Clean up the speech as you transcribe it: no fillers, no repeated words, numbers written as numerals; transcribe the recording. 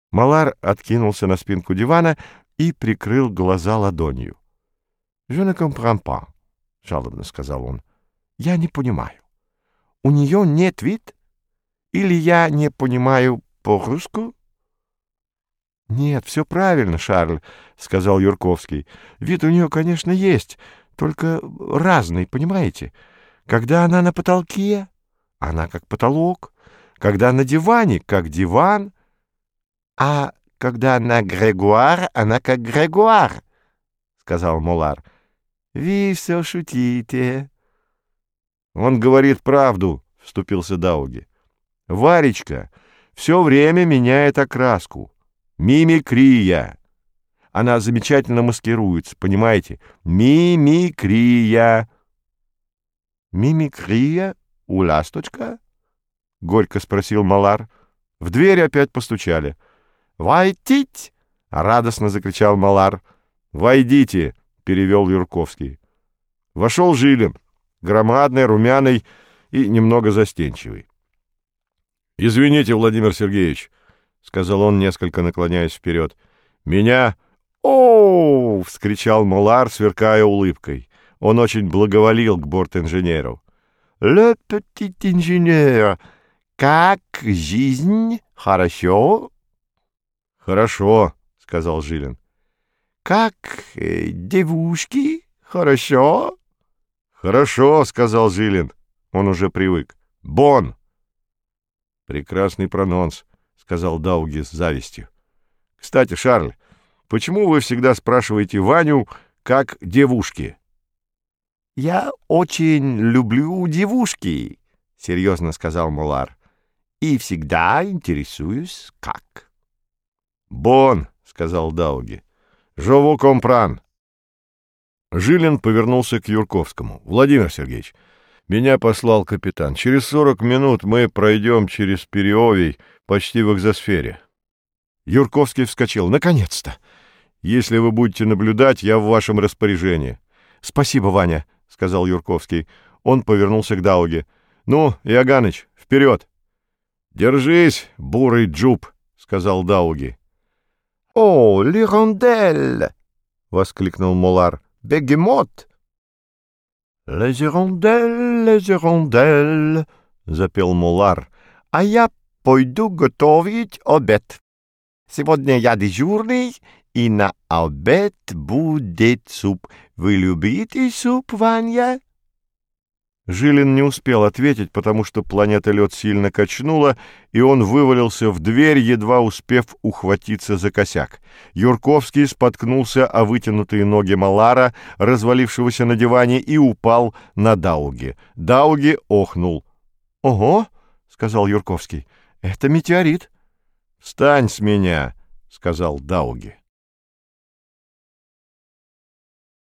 Малар откинулся на спинку дивана и прикрыл глаза ладонью. «Je ne comprends pas», — жалобно сказал он. «Я не понимаю. У нее нет вид? Или я не понимаю по-русски?» «Нет, все правильно, Шарль», — сказал Юрковский. «Вид у нее, конечно, есть, только разный, понимаете? Когда она на потолке, она как потолок, когда на диване, как диван, а когда на Грегуар, она как Грегуар», — сказал Молар. «Вы все шутите». «Он говорит правду», — вступился Дауги. «Варечка все время меняет окраску. Мимикрия. Она замечательно маскируется, понимаете? Мимикрия». «Мимикрия у ласточка?» — горько спросил Малар. В дверь опять постучали. «Войдите!» — радостно закричал Малар. «Войдите!» — перевел Юрковский. Вошел Жилин, громадный, румяный и немного застенчивый. «Извините, Владимир Сергеевич», — сказал он, несколько наклоняясь вперед. «Меня...» «О-о-о!» — вскричал Малар, сверкая улыбкой. Он очень благоволил к бортинженеру. «Le petit ingénieur, как жизнь? Хорошо?» «Хорошо», — сказал Жилин. «Как девушки? Хорошо?» «Хорошо», — сказал Жилин. Он уже привык. «Бон!» «Прекрасный прононс», — сказал Дауги с завистью. «Кстати, Шарль, почему вы всегда спрашиваете Ваню, как девушки?» «Я очень люблю девушки», — серьезно сказал Молар. «И всегда интересуюсь, как». «Бон», — сказал Дауги. «Жову компран». Жилин повернулся к Юрковскому. «Владимир Сергеевич, меня послал капитан. Через 40 минут мы пройдем через Переовий почти в экзосфере». Юрковский вскочил. «Наконец-то! Если вы будете наблюдать, я в вашем распоряжении». «Спасибо, Ваня», — сказал Юрковский. Он повернулся к Дауге. «Ну, Иоганныч, вперед!» «Держись, бурый джуб», — сказал Дауги. «О, лирондель!» — воскликнул Молар. «Бегемот!» «Les hirondelles», — запел Молар, — «а я пойду готовить обед. Сегодня я дежурный, и на обед будет суп. Вы любите суп, Ваня?» Жилин не успел ответить, потому что планета Лед сильно качнула, и он вывалился в дверь, едва успев ухватиться за косяк. Юрковский споткнулся о вытянутые ноги Малара, развалившегося на диване, и упал на Дауги. Дауги охнул. «Ого!» — сказал Юрковский. «Это метеорит». «Встань с меня!» — сказал Дауги.